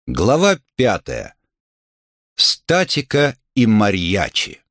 Глава 5. Статика и марьячи.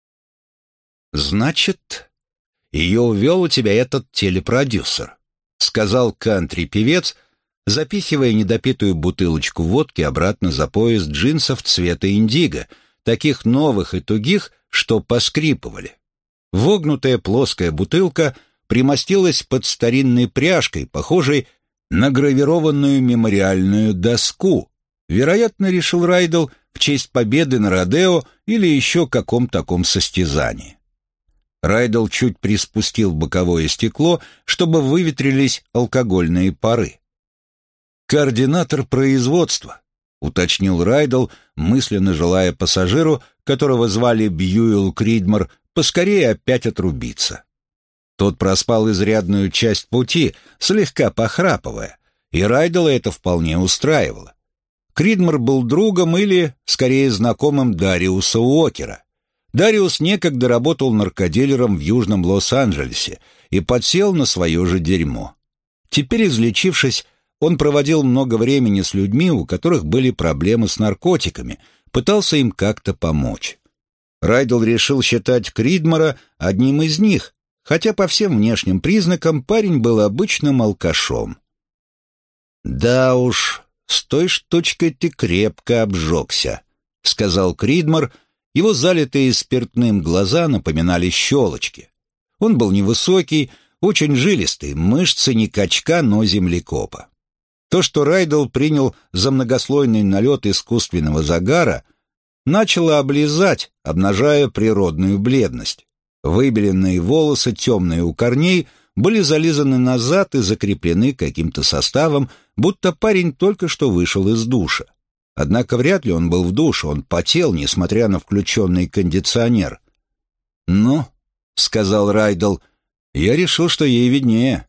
«Значит, ее увел у тебя этот телепродюсер», — сказал кантри-певец, запихивая недопитую бутылочку водки обратно за пояс джинсов цвета индиго, таких новых и тугих, что поскрипывали. Вогнутая плоская бутылка примостилась под старинной пряжкой, похожей на гравированную мемориальную доску. Вероятно, решил Райдл, в честь победы на родео или еще каком таком состязании. Райдл чуть приспустил боковое стекло, чтобы выветрились алкогольные пары. «Координатор производства», — уточнил Райдл, мысленно желая пассажиру, которого звали Бьюэлл Кридмор, поскорее опять отрубиться. Тот проспал изрядную часть пути, слегка похрапывая, и Райдла это вполне устраивало. Кридмор был другом или, скорее, знакомым Дариуса Уокера. Дариус некогда работал наркодилером в Южном Лос-Анджелесе и подсел на свое же дерьмо. Теперь, излечившись, он проводил много времени с людьми, у которых были проблемы с наркотиками, пытался им как-то помочь. Райдл решил считать Кридмора одним из них, хотя по всем внешним признакам парень был обычным алкашом. «Да уж, с той штучкой ты крепко обжегся», — сказал Кридмор. Его залитые спиртным глаза напоминали щелочки. Он был невысокий, очень жилистый, мышцы не качка, но землекопа. То, что Райдл принял за многослойный налет искусственного загара, начало облизать, обнажая природную бледность. Выбеленные волосы, темные у корней, были зализаны назад и закреплены каким-то составом, будто парень только что вышел из душа. Однако вряд ли он был в душе, он потел, несмотря на включенный кондиционер. «Ну», — сказал Райдл, — «я решил, что ей виднее».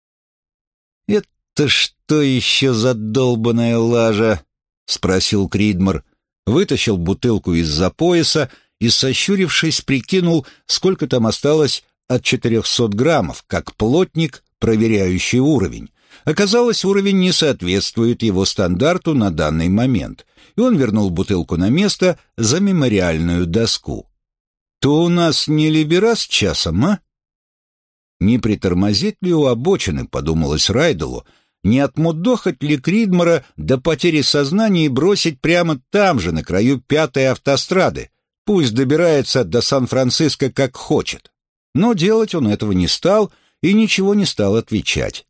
«Это что еще за долбаная лажа?» — спросил Кридмор, вытащил бутылку из-за пояса и, сощурившись, прикинул, сколько там осталось от 400 граммов, как плотник, проверяющий уровень. Оказалось, уровень не соответствует его стандарту на данный момент, и он вернул бутылку на место за мемориальную доску. «То у нас не либерас часом, а?» «Не притормозить ли у обочины?» — подумалось Райдлу. «Не отмудохать ли Кридмора до потери сознания и бросить прямо там же, на краю 5-й автострады? Пусть добирается до Сан-Франциско как хочет». Но делать он этого не стал и ничего не стал отвечать.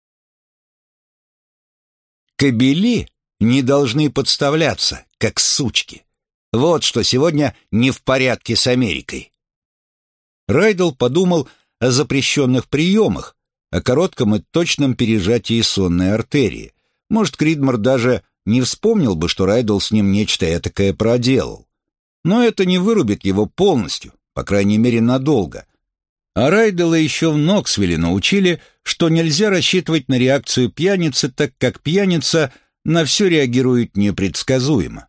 Кобели не должны подставляться, как сучки. Вот что сегодня не в порядке с Америкой. Райдл подумал о запрещенных приемах, о коротком и точном пережатии сонной артерии. Может, Кридмор даже не вспомнил бы, что Райдл с ним нечто этакое проделал. Но это не вырубит его полностью, по крайней мере, надолго. А Райдла еще в Ноксвилле научили, что нельзя рассчитывать на реакцию пьяницы, так как пьяница на все реагирует непредсказуемо.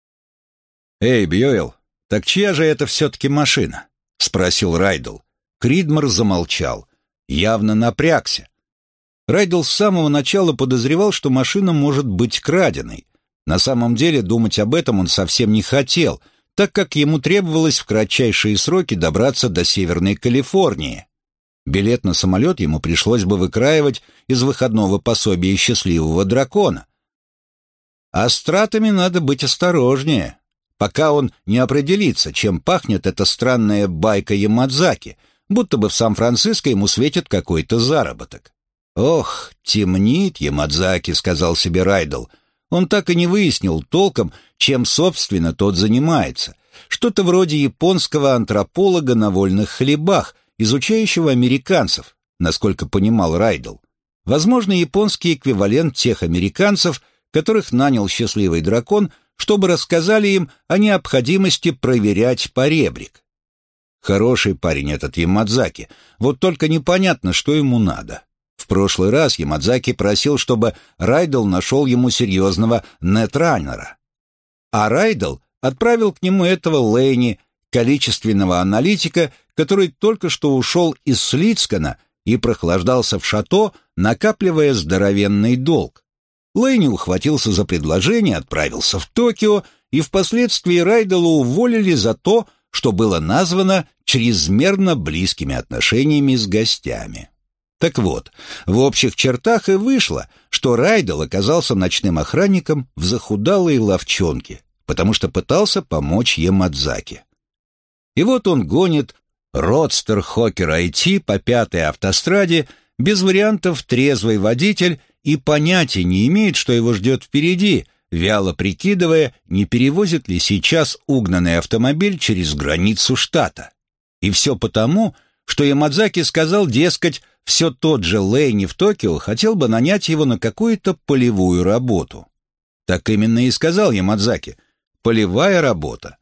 «Эй, Бьюэлл, так чья же это все-таки машина?» — спросил Райдл. Кридмор замолчал, явно напрягся. Райдл с самого начала подозревал, что машина может быть краденой. На самом деле думать об этом он совсем не хотел, так как ему требовалось в кратчайшие сроки добраться до Северной Калифорнии. Билет на самолет ему пришлось бы выкраивать из выходного пособия счастливого дракона. А с тратами надо быть осторожнее, пока он не определится, чем пахнет эта странная байка Ямадзаки, будто бы в Сан-Франциско ему светит какой-то заработок. «Ох, темнит Ямадзаки», — сказал себе Райдл. Он так и не выяснил толком, чем, собственно, тот занимается. Что-то вроде японского антрополога на вольных хлебах, изучающего американцев, насколько понимал Райдл. Возможно, японский эквивалент тех американцев, которых нанял счастливый дракон, чтобы рассказали им о необходимости проверять поребрик. Хороший парень этот Ямадзаки, вот только непонятно, что ему надо. В прошлый раз Ямадзаки просил, чтобы Райдл нашел ему серьезного нетранера. А Райдл отправил к нему этого Лэйни, количественного аналитика, который только что ушел из Слицкана и прохлаждался в шато, накапливая здоровенный долг. Лэйни ухватился за предложение, отправился в Токио, и впоследствии Райделла уволили за то, что было названо чрезмерно близкими отношениями с гостями. Так вот, в общих чертах и вышло, что Райделл оказался ночным охранником в захудалой лавчонке, потому что пытался помочь Ямадзаки. И вот он гонит родстер Хокер IT по 5-й автостраде, без вариантов трезвый водитель, и понятия не имеет, что его ждет впереди, вяло прикидывая, не перевозит ли сейчас угнанный автомобиль через границу штата. И все потому, что Ямадзаки сказал, дескать, все тот же Лэйни в Токио хотел бы нанять его на какую-то полевую работу. Так именно и сказал Ямадзаки. Полевая работа.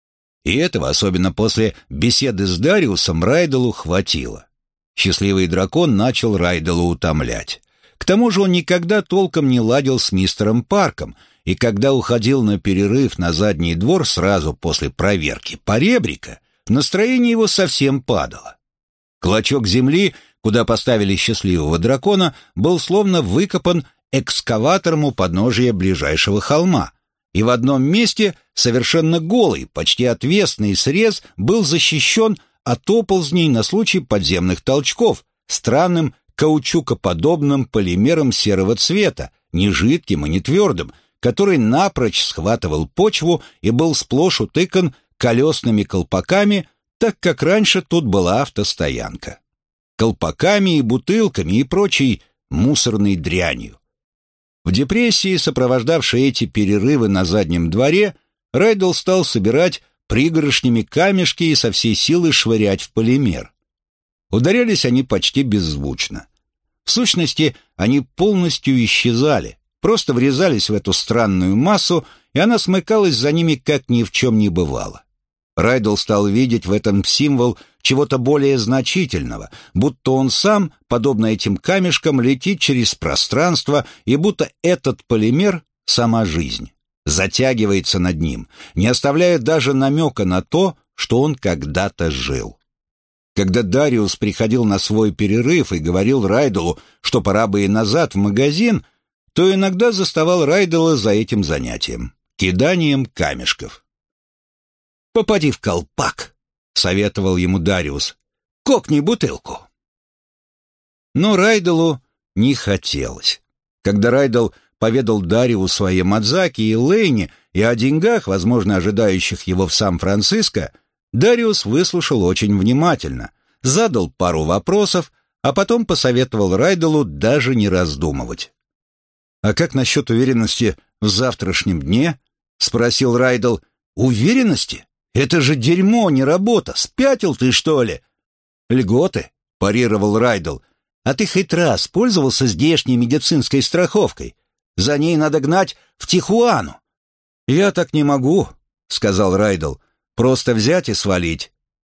И этого, особенно после беседы с Дариусом, Райделлу хватило. Счастливый дракон начал Райделла утомлять. К тому же он никогда толком не ладил с мистером Парком, и когда уходил на перерыв на задний двор сразу после проверки поребрика, настроение его совсем падало. Клочок земли, куда поставили счастливого дракона, был словно выкопан экскаватором у подножия ближайшего холма, и в одном месте совершенно голый, почти отвесный срез был защищен от оползней на случай подземных толчков странным каучукоподобным полимером серого цвета, не жидким и не твердым, который напрочь схватывал почву и был сплошь утыкан колесными колпаками, так как раньше тут была автостоянка. Колпаками и бутылками и прочей мусорной дрянью. В депрессии, сопровождавшей эти перерывы на заднем дворе, Райделл стал собирать пригоршнями камешки и со всей силы швырять в полимер. Ударялись они почти беззвучно. В сущности, они полностью исчезали, просто врезались в эту странную массу, и она смыкалась за ними, как ни в чем не бывало. Райделл стал видеть в этом символ чего-то более значительного, будто он сам, подобно этим камешкам, летит через пространство, и будто этот полимер — сама жизнь, затягивается над ним, не оставляя даже намека на то, что он когда-то жил. Когда Дариус приходил на свой перерыв и говорил Райделлу, что пора бы и назад в магазин, то иногда заставал Райделла за этим занятием — киданием камешков. «Попади в колпак», — советовал ему Дариус. «Кокни бутылку». Но Райделлу не хотелось. Когда Райделл поведал Дариусу о Ямадзаки и Лэйни и о деньгах, возможно, ожидающих его в Сан-Франциско, Дариус выслушал очень внимательно, задал пару вопросов, а потом посоветовал Райделлу даже не раздумывать. «А как насчет уверенности в завтрашнем дне?» — спросил Райделл. «Уверенности? Это же дерьмо, не работа. Спятил ты, что ли?» «Льготы», — парировал Райделл. «А ты хоть раз пользовался здешней медицинской страховкой? За ней надо гнать в Тихуану». «Я так не могу», — сказал Райделл. «Просто взять и свалить».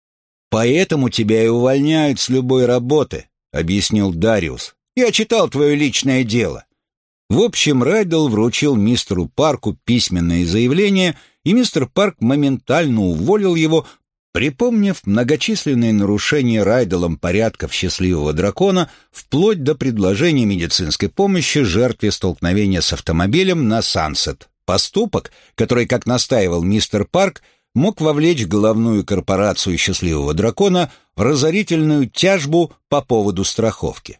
«Поэтому тебя и увольняют с любой работы», — объяснил Дариус. «Я читал твое личное дело». В общем, Райделл вручил мистеру Парку письменное заявление, и мистер Парк моментально уволил его, припомнив многочисленные нарушения Райделлом порядков счастливого дракона, вплоть до предложения медицинской помощи жертве столкновения с автомобилем на Сансет. Поступок, который, как настаивал мистер Парк, мог вовлечь головную корпорацию счастливого дракона в разорительную тяжбу по поводу страховки.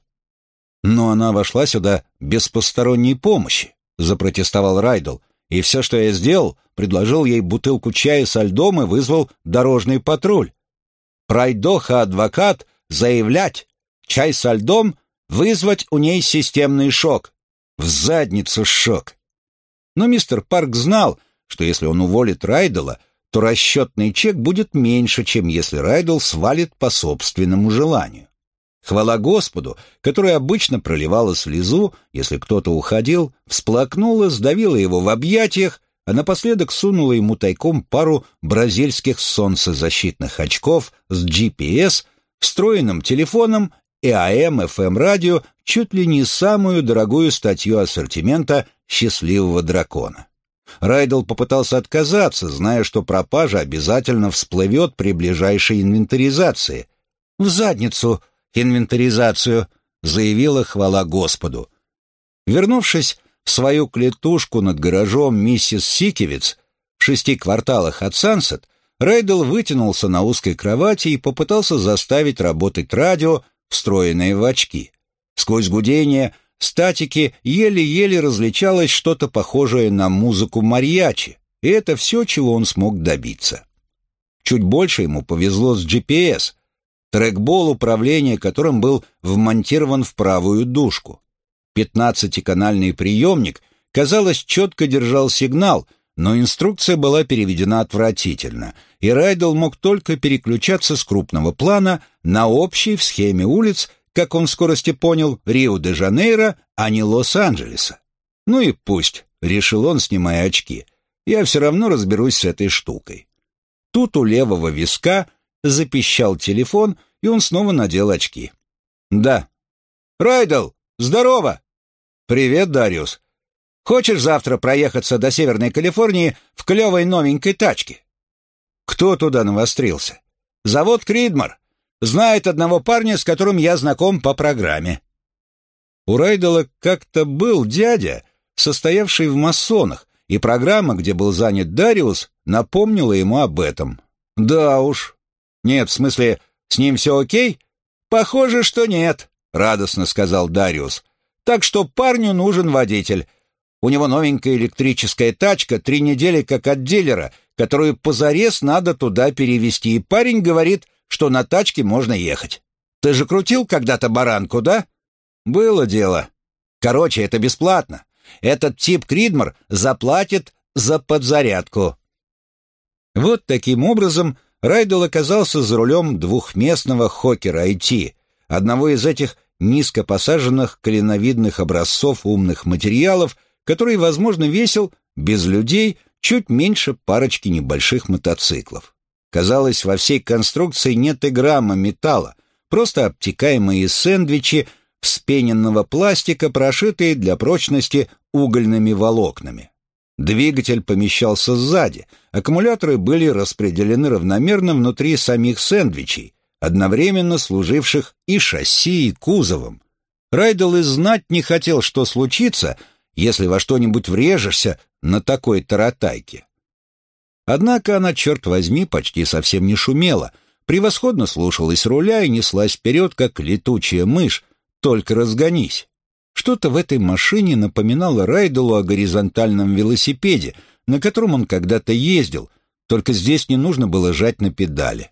«Но она вошла сюда без посторонней помощи», — запротестовал Райделл. «И все, что я сделал, предложил ей бутылку чая со льдом и вызвал дорожный патруль. Пройдоха-адвокат заявлять, чай со льдом, вызвать у ней системный шок. В задницу шок». Но мистер Парк знал, что если он уволит Райделла, то расчетный чек будет меньше, чем если Райделл свалит по собственному желанию. Хвала Господу, которая обычно проливала слезу, если кто-то уходил, всплакнула, сдавила его в объятиях, а напоследок сунула ему тайком пару бразильских солнцезащитных очков с GPS, встроенным телефоном и AM/FM-радио, чуть ли не самую дорогую статью ассортимента «Счастливого дракона». Райделл попытался отказаться, зная, что пропажа обязательно всплывет при ближайшей инвентаризации. «В задницу инвентаризацию», — заявила хвала Господу. Вернувшись свою клетушку над гаражом миссис Сикевиц в 6 кварталах от Сансет, Райдел вытянулся на узкой кровати и попытался заставить работать радио, встроенное в очки. Сквозь гудение статики еле-еле различалось что-то похожее на музыку мариачи, и это все, чего он смог добиться. Чуть больше ему повезло с GPS, трекбол управления которым был вмонтирован в правую дужку. 15-канальный приемник, казалось, четко держал сигнал, но инструкция была переведена отвратительно, и Райдел мог только переключаться с крупного плана на общий в схеме улиц, как он в скорости понял, Рио-де-Жанейро, а не Лос-Анджелеса. «Ну и пусть», — решил он, снимая очки, — «я все равно разберусь с этой штукой». Тут у левого виска запищал телефон, и он снова надел очки. «Да». «Райдел, здорово!» «Привет, Дариус. Хочешь завтра проехаться до Северной Калифорнии в клевой новенькой тачке?» «Кто туда навострился?» «Завод Кридмор. Знает одного парня, с которым я знаком по программе». У Райдела как-то был дядя, состоявший в масонах, и программа, где был занят Дариус, напомнила ему об этом. «Да уж». «Нет, в смысле, с ним все окей?» «Похоже, что нет», — радостно сказал Дариус. «Так что парню нужен водитель. У него новенькая электрическая тачка, 3 недели как от дилера, которую позарез надо туда перевезти, и парень говорит, что на тачке можно ехать. Ты же крутил когда-то баранку, да?» «Было дело. Короче, это бесплатно. Этот тип Кридмор заплатит за подзарядку». Вот таким образом Райдел оказался за рулем двухместного Хокера IT, одного из этих низкопосаженных коленовидных образцов умных материалов, который, возможно, весил, без людей, чуть меньше парочки небольших мотоциклов. Казалось, во всей конструкции нет и грамма металла, просто обтекаемые сэндвичи вспененного пластика, прошитые для прочности угольными волокнами. Двигатель помещался сзади, аккумуляторы были распределены равномерно внутри самих сэндвичей, одновременно служивших и шасси, и кузовом. Райдел и знать не хотел, что случится, если во что-нибудь врежешься на такой таратайке. Однако она, черт возьми, почти совсем не шумела, превосходно слушалась руля и неслась вперед, как летучая мышь, только разгонись. Что-то в этой машине напоминало Райделу о горизонтальном велосипеде, на котором он когда-то ездил, только здесь не нужно было жать на педали.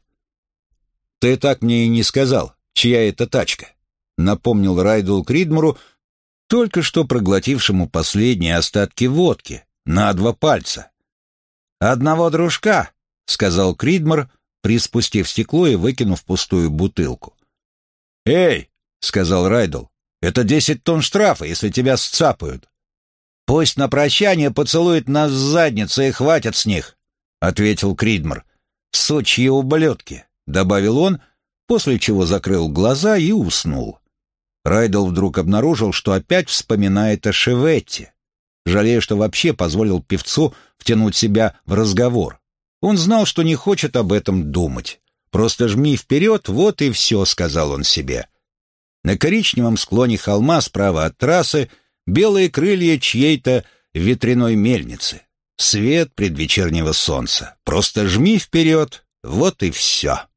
«Ты так мне и не сказал, чья это тачка», — напомнил Райдел Кридмору, только что проглотившему последние остатки водки, на 2 пальца. «Одного дружка», — сказал Кридмор, приспустив стекло и выкинув пустую бутылку. «Эй», — сказал Райдел, — «это 10 тонн штрафа, если тебя сцапают». «Пусть на прощание поцелует нас в задницу и хватит с них», — ответил Кридмор. «Сучьи ублюдки», — добавил он, после чего закрыл глаза и уснул. Райдел вдруг обнаружил, что опять вспоминает о Шеветте, жалея, что вообще позволил певцу втянуть себя в разговор. Он знал, что не хочет об этом думать. «Просто жми вперед, вот и все», — сказал он себе. На коричневом склоне холма справа от трассы белые крылья чьей-то ветряной мельницы. Свет предвечернего солнца. «Просто жми вперед, вот и все».